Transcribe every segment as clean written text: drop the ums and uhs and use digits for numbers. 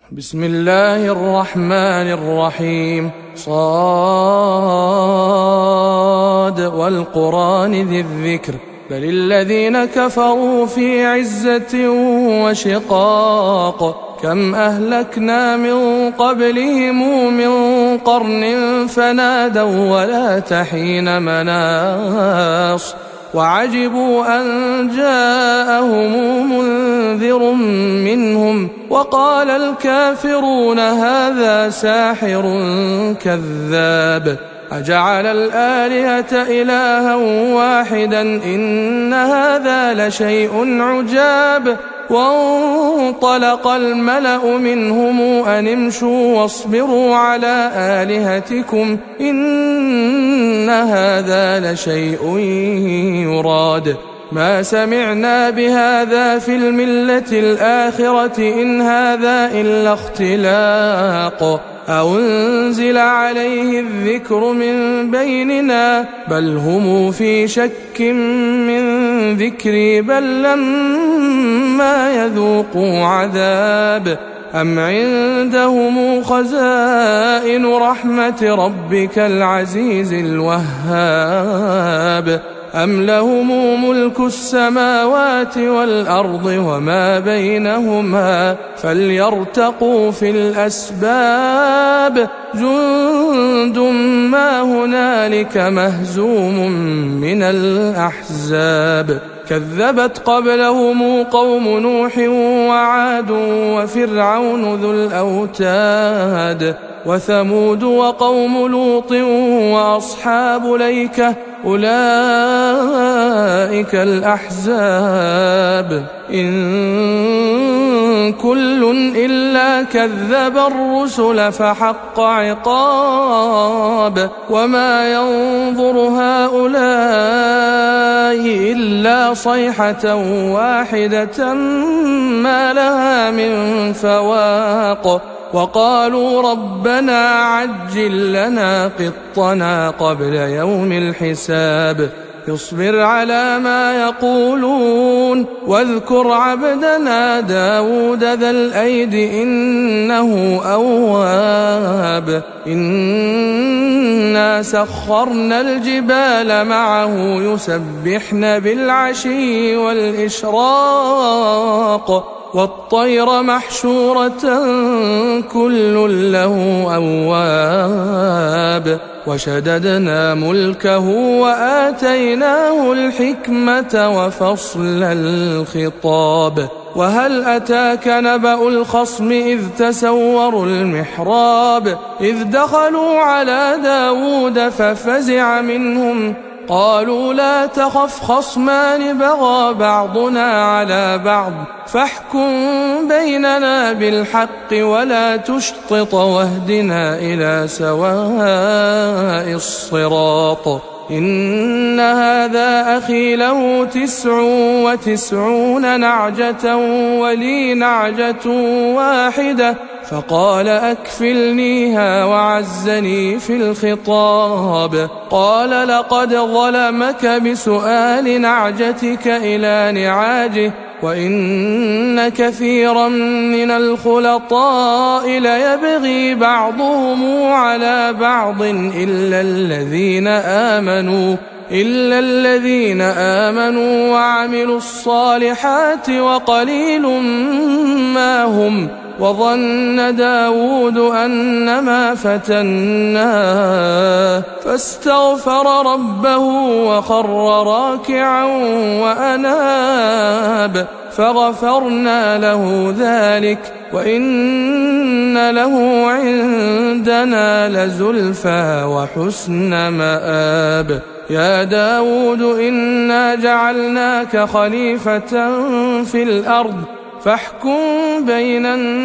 بسم الله الرحمن الرحيم. صاد والقرآن ذي الذكر بل الذين كفروا في عزة وشقاق كم أهلكنا من قبلهم من قرن فنادوا ولا تحين مناص وعجبوا أن جاءهم منذر منهم وقال الكافرون هذا ساحر كذاب أجعل الآلهة إلها واحدا إن هذا لشيء عجاب وانطلق الملأ منهم أن امشوا واصبروا على آلهتكم إن هذا لشيء يراد ما سمعنا بهذا في الملة الآخرة إن هذا إلا اختلاق أو أنزل عليه الذكر من بيننا بل هم في شك من ذكري بل لما يذوقوا عذاب أم عندهم خزائن رحمة ربك العزيز الوهاب أم لهم ملك السماوات والأرض وما بينهما فليرتقوا في الأسباب جند ما هنالك مهزوم من الأحزاب كذبت قبلهم قوم نوح وعاد وفرعون ذو الأوتاد وثمود وقوم لوط وأصحاب الأيكة أولئك الأحزاب إن كل إلا كذب الرسل فحق عقاب وما ينظر هؤلاء إلا صيحة واحدة ما لها من فواق وقالوا ربنا عجل لنا قطنا قبل يوم الحساب اصبر على ما يقولون واذكر عبدنا داود ذا الأيد إنه أواب إنا سخرنا الجبال معه يسبحن بالعشي والإشراق والطير محشورة كل له أواب وشددنا ملكه وآتيناه الحكمة وفصل الخطاب وهل أتاك نبأ الخصم إذ تسوروا المحراب إذ دخلوا على داود ففزع منهم قالوا لا تخف خصمان بغى بعضنا على بعض فاحكم بيننا بالحق ولا تشطط واهدنا إلى سواء الصراط إن هذا أخي له 99 نعجة ولي نعجة واحدة فقال أكفلنيها وعزني في الخطاب قال لقد ظلمك بسؤال نعجتك إلى نعاجه وإن كثيرا من الخلطاء ليبغي بعضهم على بعض إلا الذين آمنوا وعملوا الصالحات وقليل ما هم وظن داود أنما فتناه فاستغفر ربه وخر راكعا وأناب فغفرنا له ذلك وإن له عندنا لزلفى وحسن مآب يا داود إنا جعلناك خليفة في الأرض فاحكم بين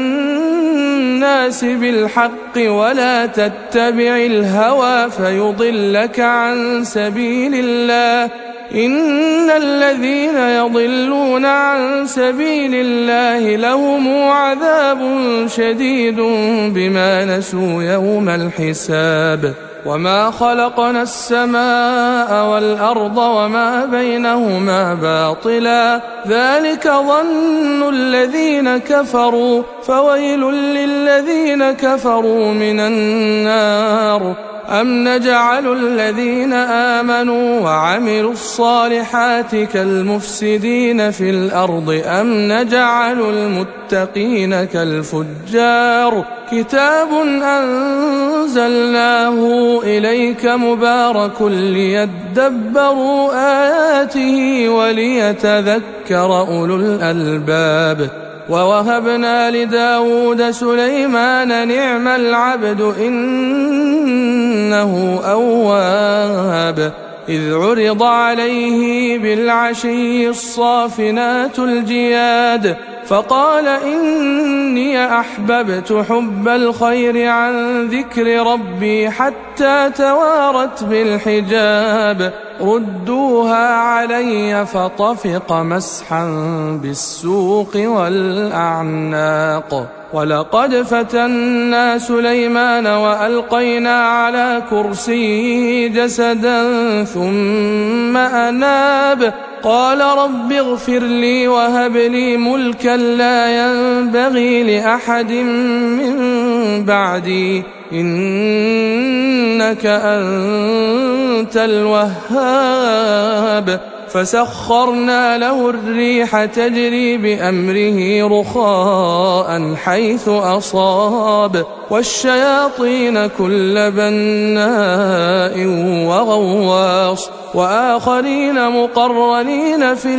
الناس بالحق ولا تتبع الهوى فيضلك عن سبيل الله إن الذين يضلون عن سبيل الله لهم عذاب شديد بما نسوا يوم الحساب وما خلقنا السماء والأرض وما بينهما باطلا ذلك ظن الذين كفروا فويل للذين كفروا من النار أم نجعل الذين آمنوا وعملوا الصالحات كالمفسدين في الأرض أم نجعل المتقين كالفجار كتاب أنزلناه إليك مبارك ليدبروا آياته وليتذكر أولو الألباب ووهبنا لداود سليمان نعم العبد إنه أواب إذ عرض عليه بالعشي الصافنات الجياد فقال إني أحببت حب الخير عن ذكر ربي حتى توارت بالحجاب ردوها علي فطفق مسحا بالسوق والأعناق ولقد فتنا سليمان وألقينا على كرسيه جسدا ثم أناب قال رب اغفر لي وهب لي ملكا لا ينبغي لأحد من بعدي إنك أنت الوهاب فسخرنا له الريح تجري بأمره رخاء حيث أصاب والشياطين كل بناء وغواص وآخرين مقرنين في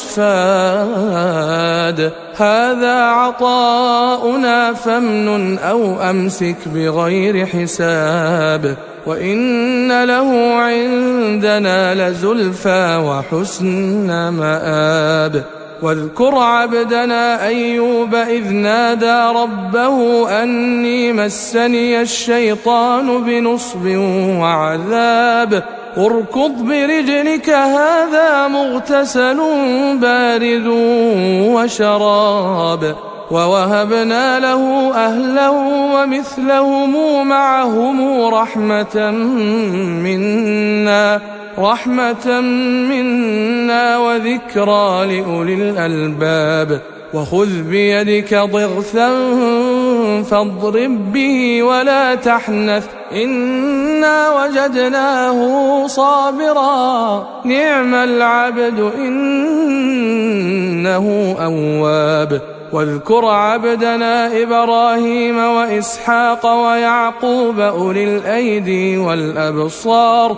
الأصفاد هذا عطاؤنا فامنن أو أمسك بغير حساب وإن له عندنا لزلفى وحسن مآب واذكر عبدنا أيوب إذ نادى ربه أني مسني الشيطان بنصب وعذاب اركض برجلك هذا مغتسل بارد وشراب ووهبنا له أهله ومثلهم معهم رحمة منا وذكرى لأولي الألباب وخذ بيدك ضغثا فاضرب به ولا تحنث إنا وجدناه صابرا نعم العبد إنه أواب واذكر عبدنا إبراهيم وإسحاق ويعقوب أولي الأيدي والأبصار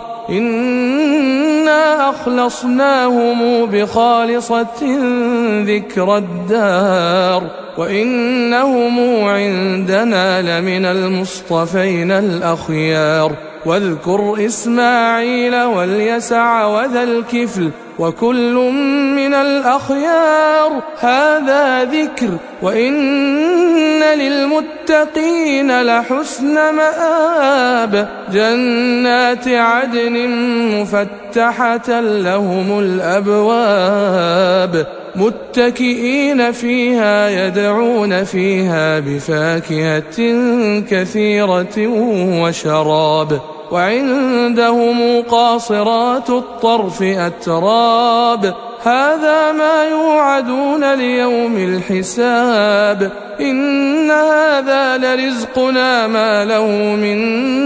إنا أخلصناهم بخالصة ذكر الدار وإنهم عندنا لمن المصطفين الأخيار واذكر إسماعيل واليسع وذا الكفل وكل من الأخيار هذا ذكر وإن للمتقين لحسن مآب جنات عدن مفتحة لهم الأبواب متكئين فيها يدعون فيها بفاكهة كثيرة وشراب وعندهم قاصرات الطرف أتراب هذا ما يوعدون ليوم الحساب إن هذا لرزقنا ما له من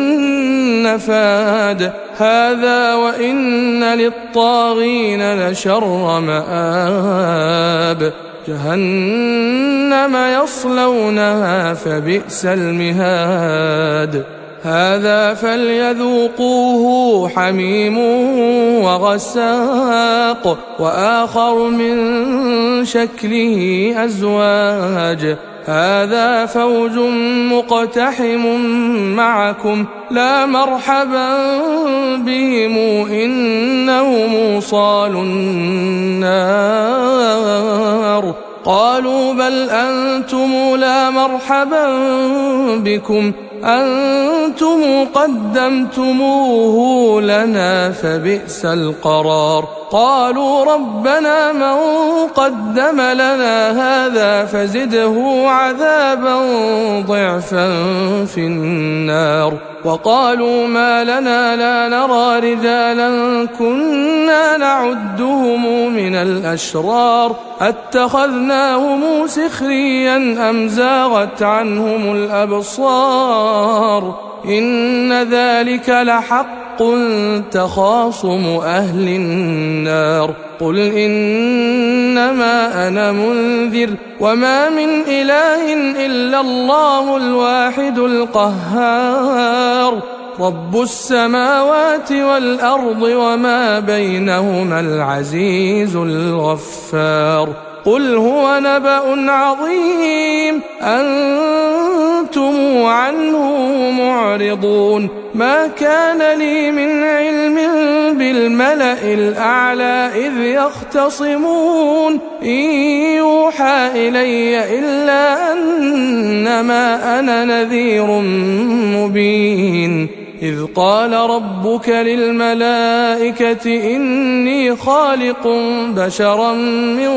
نفاد هذا وإن للطاغين لشر مآب جهنم يصلونها فبئس المهاد هذا فليذوقوه حميم وغساق وآخر من شكله أزواج هذا فوج مقتحم معكم لا مرحبا بهم إنهم صالوا النار قالوا بل أنتم لا مرحبا بكم أنتم قدمتموه لنا فبئس القرار قالوا ربنا من قدم لنا هذا فزده عذابا ضعفا في النار وقالوا ما لنا لا نرى رجالا كنا نعدهم من الأشرار أتخذناهم سخريا أم زاغت عنهم الأبصار إن ذلك لحق تخاصم أهل النار قل إنما أنا منذر وما من إله إلا الله الواحد القهار رب السماوات والأرض وما بينهما العزيز الغفار قل هو نبأ عظيم أنتم عنه معرضون ما كان لي من علم بالملأ الأعلى إذ يختصمون إن يوحى إلي إلا أنما أنا نذير مبين إذ قال ربك للملائكة إني خالق بشرا من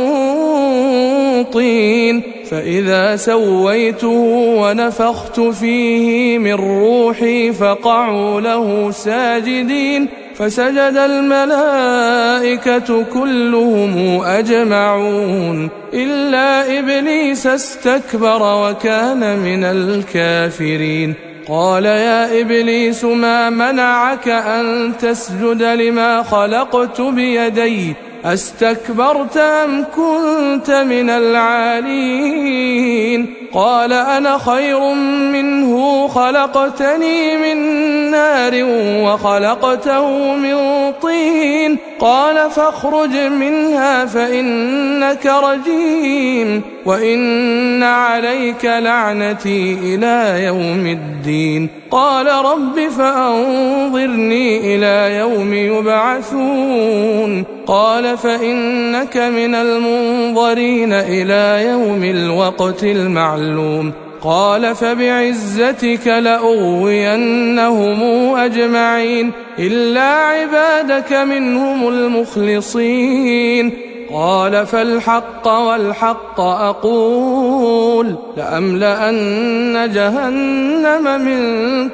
طين فإذا سويته ونفخت فيه من روحي فقعوا له ساجدين فسجد الملائكة كلهم أجمعون إلا إبليس استكبر وكان من الكافرين قال يا إبليس ما منعك أن تسجد لما خلقت بيدي أستكبرت أم كنت من العالين قال أنا خير منه خلقتني من نار وخلقته من طين قال فاخرج منها فإنك رجيم وإن عليك لعنتي إلى يوم الدين قال رب فأنظرني إلى يوم يبعثون قال فإنك من المنظرين إلى يوم الوقت المعلوم قال فبعزتك لأغوينهم أجمعين إلا عبادك منهم المخلصين قال فالحق والحق أقول لأملأن جهنم منك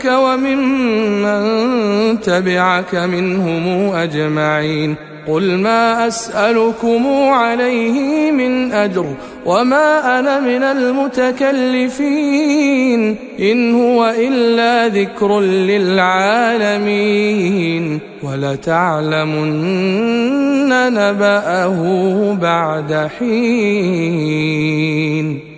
وممن تبعك منهم أجمعين قل ما أسألكم عليه من أجر وما أنا من المتكلفين إن هو إلا ذكر للعالمين ولتعلمن نبأه بعد حين.